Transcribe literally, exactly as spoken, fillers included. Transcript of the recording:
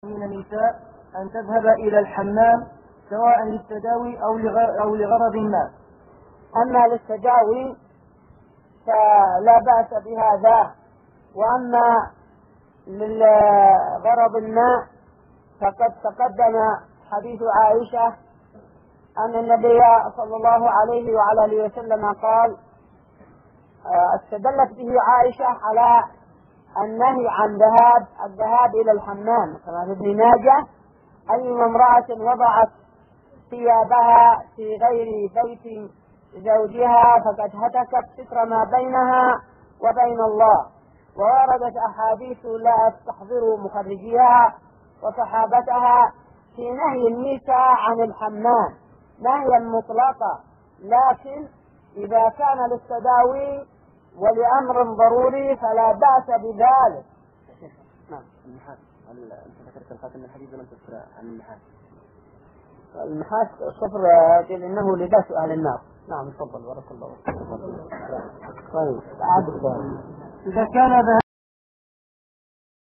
من النساء أن تذهب إلى الحمام سواء للتداوي أو أو لغرض ما. أما للتداوي فلا بأس بهذا، وأما للغرض الماء فقد تقدم حديث عائشة أن النبي صلى الله عليه وعلى آله وسلم قال، استدلت به عائشة على النهي عن ذهاب الذهاب إلى الحمام، كما في ابن ماجه: أي امرأة وضعت ثيابها في غير بيت زوجها فقد هتكت ستر ما بينها وبين الله. ووردت أحاديث لا تحضر مخرجيها وصحابتها في نهي النساء عن الحمام نهيا مطلقا، لكن إذا كان للتداوي ولأمر ضروري فلا بأس بذلك. نعم. المحاس، هل أنت ذكرت الخاتم الحديث ولم تذكر عن المحاس؟ المحاس الصفر قيل إنه لباس أهل النار. نعم، تفضل بارك الله. طيب، إذا كان